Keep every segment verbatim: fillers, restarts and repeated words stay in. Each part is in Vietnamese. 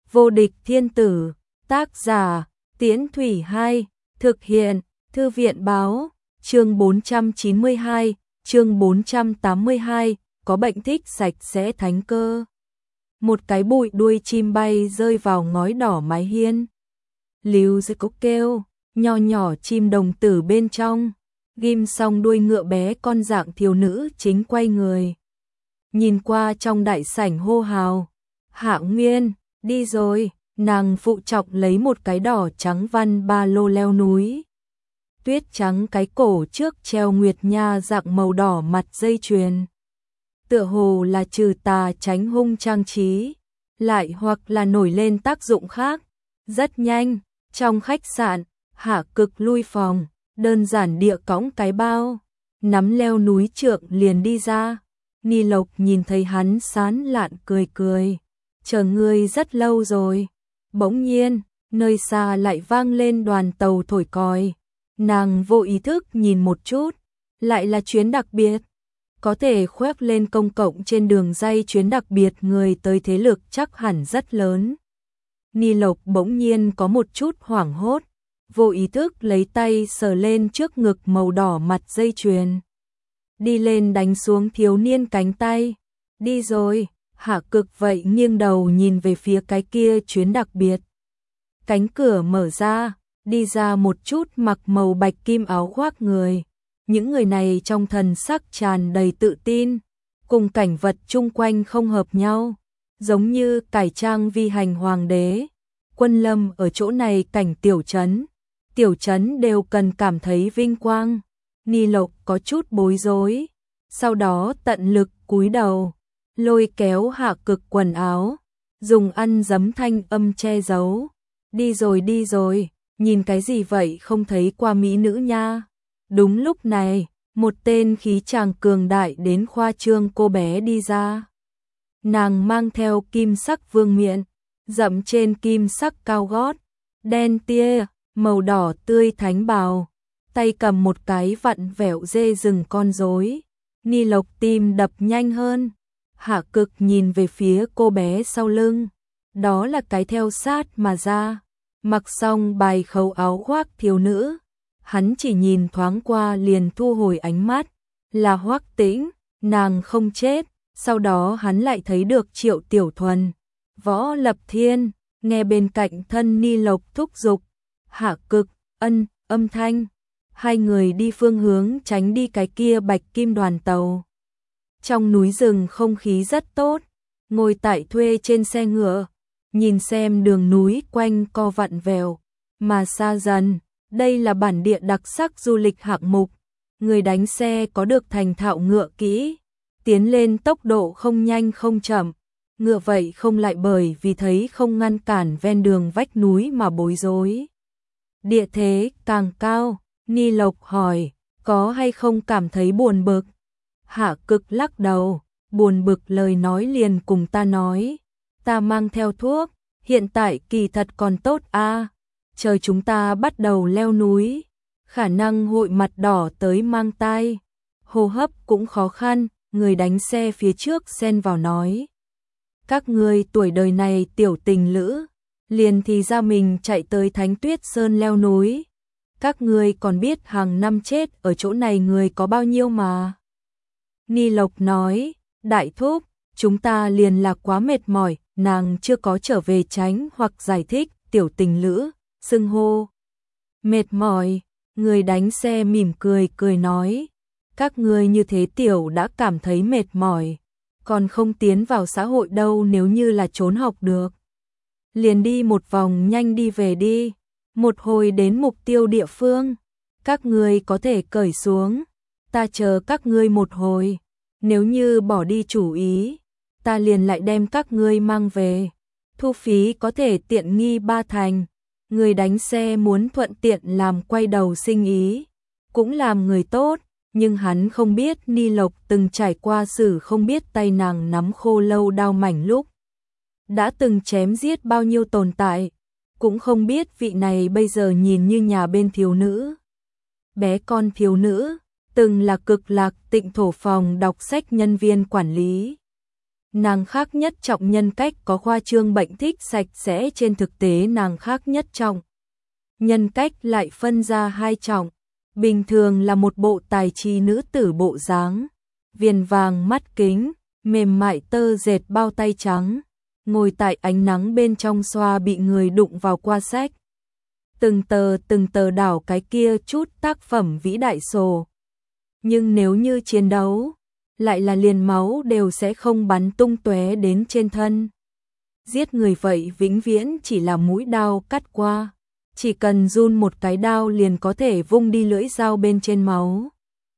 Vô địch thiên tử, tác giả, Tiễn Thủy Hai, thực hiện, Thư viện báo, chương bốn trăm chín mươi hai, chương bốn trăm tám mươi hai, có bệnh thích sạch sẽ thánh cơ. Một cái bụi đuôi chim bay rơi vào ngói đỏ mái hiên. Líu dưới cốc kêu, nho nhỏ chim đồng tử bên trong, ghim xong đuôi ngựa bé con dạng thiếu nữ chính quay người. Nhìn qua trong đại sảnh hô hào, Hạ Nguyên, đi rồi, nàng phụ trọng lấy một cái đỏ trắng văn ba lô leo núi. Tuyết trắng cái cổ trước treo nguyệt nha dạng màu đỏ mặt dây chuyền. Tựa hồ là trừ tà tránh hung trang trí, lại hoặc là nổi lên tác dụng khác. Rất nhanh, trong khách sạn, Hạ Cực lui phòng, đơn giản địa cõng cái bao, nắm leo núi trượng liền đi ra. Ni Lộc nhìn thấy hắn sán lạn cười cười, chờ ngươi rất lâu rồi. Bỗng nhiên, nơi xa lại vang lên đoàn tàu thổi còi. Nàng vô ý thức nhìn một chút, lại là chuyến đặc biệt. Có thể khoác lên công cộng trên đường dây chuyến đặc biệt, người tới thế lực chắc hẳn rất lớn. Ni Lộc bỗng nhiên có một chút hoảng hốt, vô ý thức lấy tay sờ lên trước ngực màu đỏ mặt dây chuyền. Đi lên đánh xuống thiếu niên cánh tay. Đi rồi. Hạ Cực vậy nghiêng đầu nhìn về phía cái kia chuyến đặc biệt. Cánh cửa mở ra, đi ra một chút mặc màu bạch kim áo khoác người. Những người này trong thần sắc tràn đầy tự tin, cùng cảnh vật chung quanh không hợp nhau, giống như cải trang vi hành hoàng đế. Quân lâm ở chỗ này cảnh tiểu trấn, tiểu trấn đều cần cảm thấy vinh quang. Ni Lộc có chút bối rối, sau đó tận lực cúi đầu, lôi kéo Hạ Cực quần áo, dùng ăn dấm thanh âm che giấu. Đi rồi đi rồi, nhìn cái gì vậy, không thấy qua mỹ nữ nha. Đúng lúc này, một tên khí chàng cường đại đến khoa trương cô bé đi ra. Nàng mang theo kim sắc vương miện, dẫm trên kim sắc cao gót, đen tia, màu đỏ tươi thánh bào, tay cầm một cái vặn vẹo dê rừng con rối. Ni Lộc tim đập nhanh hơn. Hạ Cực nhìn về phía cô bé sau lưng, đó là cái theo sát mà ra, mặc xong bài khấu áo khoác thiếu nữ. Hắn chỉ nhìn thoáng qua liền thu hồi ánh mắt, là Hoắc Tĩnh, nàng không chết. Sau đó hắn lại thấy được Triệu Tiểu Thuần, Võ Lập Thiên, nghe bên cạnh thân Ni Lộc thúc giục. Hạ Cực, ân, âm thanh. Hai người đi phương hướng tránh đi cái kia bạch kim đoàn tàu. Trong núi rừng không khí rất tốt, ngồi tại thuê trên xe ngựa, nhìn xem đường núi quanh co vặn vẹo, mà xa dần. Đây là bản địa đặc sắc du lịch hạng mục, người đánh xe có được thành thạo ngựa kỹ, tiến lên tốc độ không nhanh không chậm, ngựa vậy không lại bởi vì thấy không ngăn cản ven đường vách núi mà bối rối. Địa thế càng cao, Ni Lộc hỏi, có hay không cảm thấy buồn bực? Hạ Cực lắc đầu, buồn bực lời nói liền cùng ta nói, ta mang theo thuốc, hiện tại kỳ thật còn tốt a. Chờ chúng ta bắt đầu leo núi, khả năng hội mặt đỏ tới mang tai, hô hấp cũng khó khăn. Người đánh xe phía trước xen vào nói, các ngươi tuổi đời này tiểu tình lữ, liền thì ra mình chạy tới Thánh Tuyết Sơn leo núi. Các ngươi còn biết hàng năm chết ở chỗ này người có bao nhiêu mà. Ni Lộc nói, đại thúc, chúng ta liền là quá mệt mỏi. Nàng chưa có trở về tránh hoặc giải thích tiểu tình lữ, xưng hô. Mệt mỏi, người đánh xe mỉm cười cười nói, các ngươi như thế tiểu đã cảm thấy mệt mỏi, còn không tiến vào xã hội đâu. Nếu như là trốn học được, liền đi một vòng nhanh đi về đi, một hồi đến mục tiêu địa phương, các ngươi có thể cởi xuống, ta chờ các ngươi một hồi. Nếu như bỏ đi chủ ý, ta liền lại đem các ngươi mang về, thu phí có thể tiện nghi ba thành. Người đánh xe muốn thuận tiện làm quay đầu sinh ý, cũng làm người tốt, nhưng hắn không biết Ni Lộc từng trải qua sự không biết tay nàng nắm khô lâu đao mảnh lúc đã từng chém giết bao nhiêu tồn tại, cũng không biết vị này bây giờ nhìn như nhà bên thiếu nữ. Bé con thiếu nữ, từng là Cực Lạc Tịnh Thổ phòng đọc sách nhân viên quản lý. Nàng khác nhất trọng nhân cách có khoa trương bệnh thích sạch sẽ, trên thực tế nàng khác nhất trọng nhân cách lại phân ra hai trọng. Bình thường là một bộ tài trí nữ tử bộ dáng, viền vàng mắt kính, mềm mại tơ dệt bao tay trắng, ngồi tại ánh nắng bên trong xoa bị người đụng vào qua sách. Từng tờ từng tờ đảo cái kia chút tác phẩm vĩ đại sổ. Nhưng nếu như chiến đấu, lại là liền máu đều sẽ không bắn tung tóe đến trên thân. Giết người vậy vĩnh viễn chỉ là mũi đao cắt qua, chỉ cần run một cái đao liền có thể vung đi lưỡi dao bên trên máu.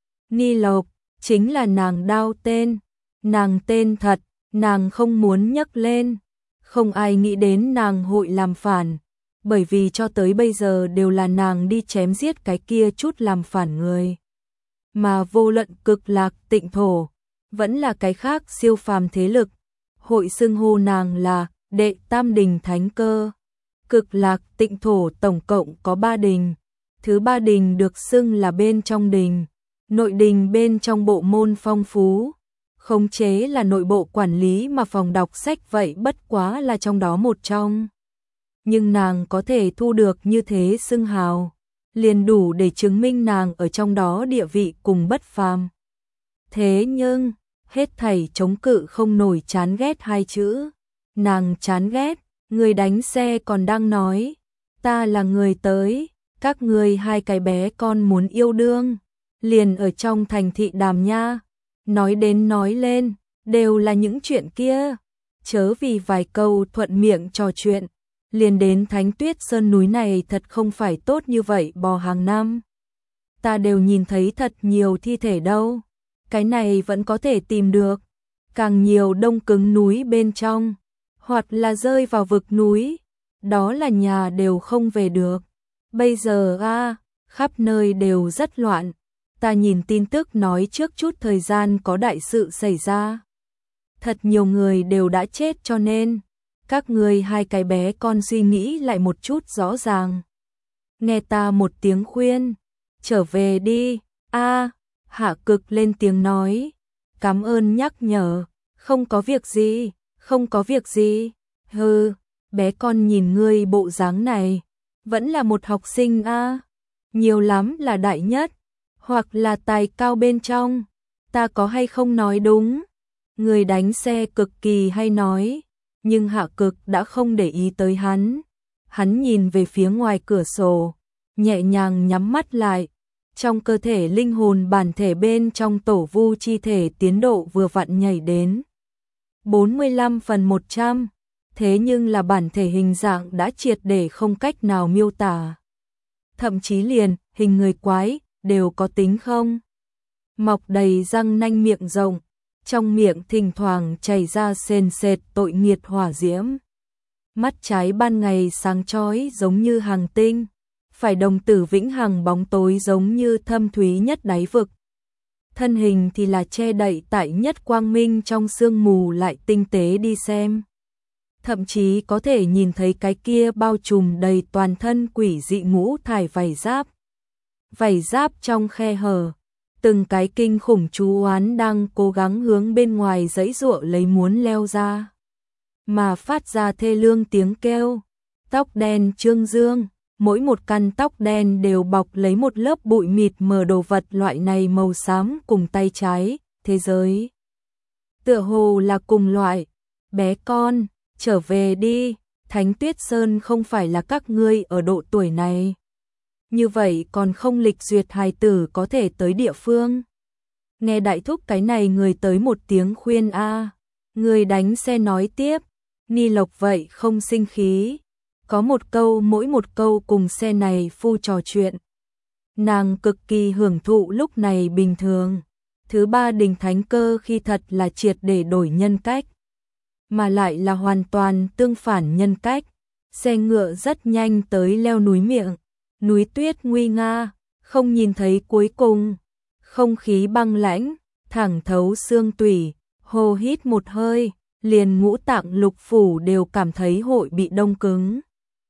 Ni Lộc chính là nàng đao tên, nàng tên thật, nàng không muốn nhắc lên, không ai nghĩ đến nàng hội làm phản, bởi vì cho tới bây giờ đều là nàng đi chém giết cái kia chút làm phản người. Mà vô luận Cực Lạc Tịnh Thổ, vẫn là cái khác siêu phàm thế lực, hội xưng hô nàng là đệ tam đình thánh cơ. Cực Lạc Tịnh Thổ tổng cộng có ba đình, thứ ba đình được xưng là bên trong đình, nội đình bên trong bộ môn phong phú, khống chế là nội bộ quản lý mà phòng đọc sách vậy bất quá là trong đó một trong. Nhưng nàng có thể thu được như thế xưng hào, liền đủ để chứng minh nàng ở trong đó địa vị cùng bất phàm. Thế nhưng, hết thảy chống cự không nổi chán ghét hai chữ. Nàng chán ghét, người đánh xe còn đang nói, ta là người tới, các người hai cái bé con muốn yêu đương, liền ở trong thành thị đàm nha, nói đến nói lên, đều là những chuyện kia, chớ vì vài câu thuận miệng trò chuyện, liền đến Thánh Tuyết Sơn núi này thật không phải tốt như vậy bò hàng năm. Ta đều nhìn thấy thật nhiều thi thể đâu, cái này vẫn có thể tìm được, càng nhiều đông cứng núi bên trong, hoặc là rơi vào vực núi, đó là nhà đều không về được. Bây giờ a, khắp nơi đều rất loạn, ta nhìn tin tức nói trước chút thời gian có đại sự xảy ra. Thật nhiều người đều đã chết cho nên, các người hai cái bé con suy nghĩ lại một chút rõ ràng. Nghe ta một tiếng khuyên, trở về đi, a. Hạ Cực lên tiếng nói, cảm ơn nhắc nhở, không có việc gì, không có việc gì, hừ, bé con nhìn ngươi bộ dáng này, vẫn là một học sinh a, nhiều lắm là đại nhất, hoặc là tài cao bên trong, ta có hay không nói đúng, người đánh xe cực kỳ hay nói, nhưng Hạ Cực đã không để ý tới hắn, hắn nhìn về phía ngoài cửa sổ, nhẹ nhàng nhắm mắt lại. Trong cơ thể linh hồn bản thể bên trong tổ vu chi thể tiến độ vừa vặn nhảy đến bốn mươi lăm phần một trăm, thế nhưng là bản thể hình dạng đã triệt để không cách nào miêu tả. Thậm chí liền hình người quái đều có tính không? Mọc đầy răng nanh miệng rộng, trong miệng thỉnh thoảng chảy ra sền sệt tội nghiệt hỏa diễm. Mắt trái ban ngày sáng chói giống như hàng tinh, phải đồng tử vĩnh hằng bóng tối giống như thâm thúy nhất đáy vực. Thân hình thì là che đậy tại nhất quang minh trong sương mù lại tinh tế đi xem. Thậm chí có thể nhìn thấy cái kia bao trùm đầy toàn thân quỷ dị ngũ thải vảy giáp. Vảy giáp trong khe hở, từng cái kinh khủng chú oán đang cố gắng hướng bên ngoài giãy giụa lấy muốn leo ra. Mà phát ra thê lương tiếng kêu, tóc đen trương dương. Mỗi một căn tóc đen đều bọc lấy một lớp bụi mịt mờ đồ vật loại này màu xám cùng tay trái, thế giới. Tựa hồ là cùng loại, bé con, trở về đi, Thánh Tuyết Sơn không phải là các ngươi ở độ tuổi này. Như vậy còn không lịch duyệt hài tử có thể tới địa phương. Nghe đại thúc cái này người tới một tiếng khuyên a, người đánh xe nói tiếp, Ni Lộc vậy không sinh khí. Có một câu mỗi một câu cùng xe này phu trò chuyện. Nàng cực kỳ hưởng thụ lúc này bình thường. Thứ ba đình thánh cơ khi thật là triệt để đổi nhân cách. Mà lại là hoàn toàn tương phản nhân cách. Xe ngựa rất nhanh tới leo núi miệng. Núi tuyết nguy nga, không nhìn thấy cuối cùng. Không khí băng lãnh, thẳng thấu xương tủy, hô hít một hơi, liền ngũ tạng lục phủ đều cảm thấy hội bị đông cứng.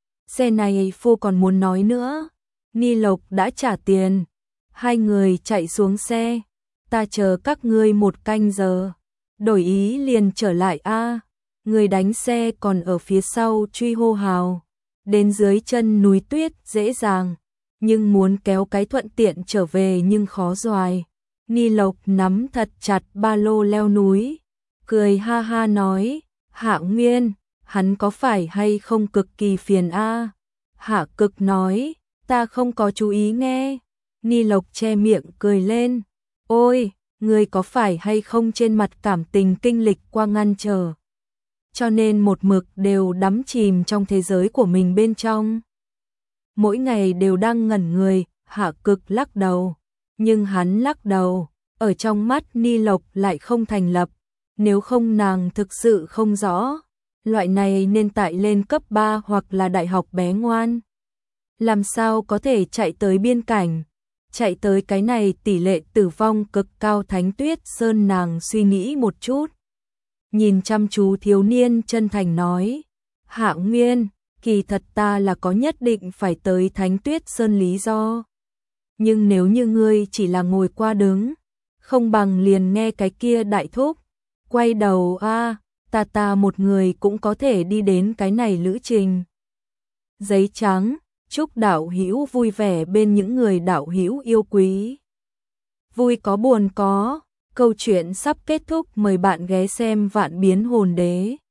Xe này phu còn muốn nói nữa, Ni Lộc đã trả tiền, hai người chạy xuống xe, ta chờ các ngươi một canh giờ, đổi ý liền trở lại a. Người đánh xe còn ở phía sau truy hô hào, đến dưới chân núi tuyết dễ dàng, nhưng muốn kéo cái thuận tiện trở về nhưng khó doài. Ni Lộc nắm thật chặt ba lô leo núi, cười ha ha nói, Hạ Nguyên, hắn có phải hay không cực kỳ phiền a? Hạ Cực nói, ta không có chú ý nghe. Ni Lộc che miệng cười lên, ôi, người có phải hay không trên mặt cảm tình kinh lịch qua ngăn trở, cho nên một mực đều đắm chìm trong thế giới của mình bên trong. Mỗi ngày đều đang ngẩn người, Hạ Cực lắc đầu, nhưng hắn lắc đầu, ở trong mắt Ni Lộc lại không thành lập, nếu không nàng thực sự không rõ, loại này nên tại lên cấp ba hoặc là đại học bé ngoan. Làm sao có thể chạy tới biên cảnh, chạy tới cái này tỷ lệ tử vong cực cao Thánh Tuyết Sơn. Nàng suy nghĩ một chút, nhìn chăm chú thiếu niên chân thành nói, Hạ Nguyên, kỳ thật ta là có nhất định phải tới Thánh Tuyết Sơn lý do. Nhưng nếu như ngươi chỉ là ngồi qua đứng, không bằng liền nghe cái kia đại thúc, quay đầu a, ta ta một người cũng có thể đi đến cái này lữ trình. Giấy trắng, chúc đạo hữu vui vẻ bên những người đạo hữu yêu quý. Vui có buồn có, câu chuyện sắp kết thúc, mời bạn ghé xem Vạn Biến Hồn Đế.